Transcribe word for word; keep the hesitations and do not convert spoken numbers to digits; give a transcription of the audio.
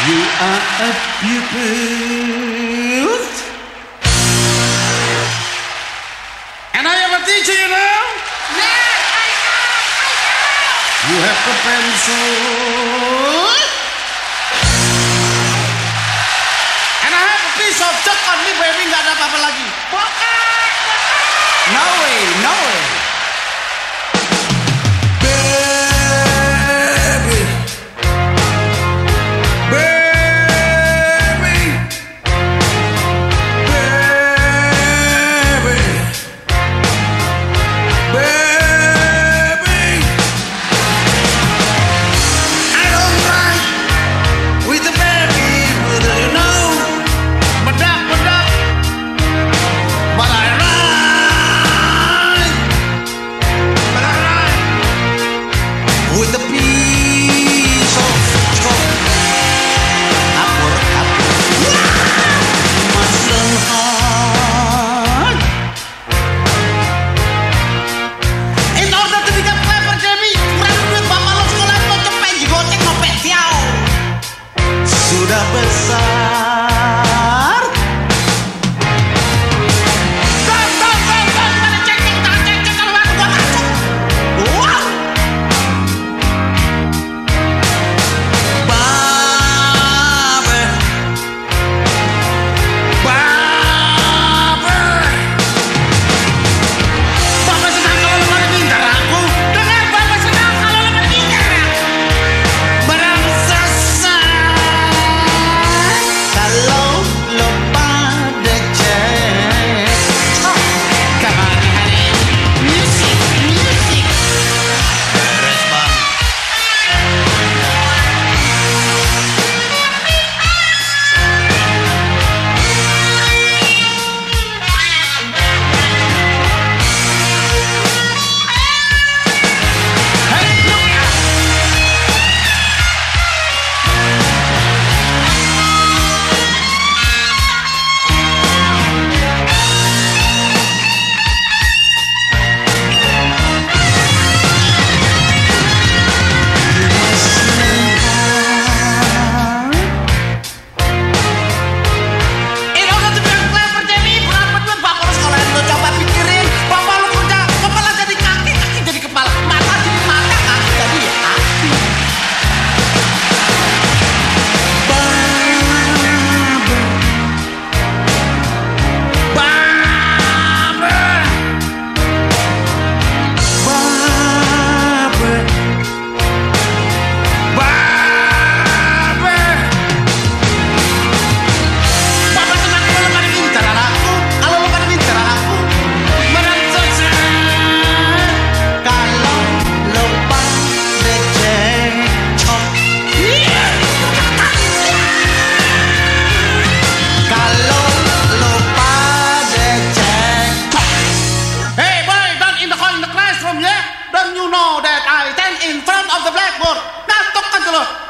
You are a pupil, and I am a teacher, you know. Yes, I know, I know. You have the pencil, and I have a piece of chalk on me, baby. Nggak ada apa-apa lagi. Bukan, bukan. No way, no way. With a piece of chalk, upward, upward, muscle hard. In order to become clever, Jamie, kurang duit bapak lo sekolah lo cepet jigoteng ngopek tiao. Sudah besar. You know that I stand in front of the blackboard. Ngantuk kan tuh lo.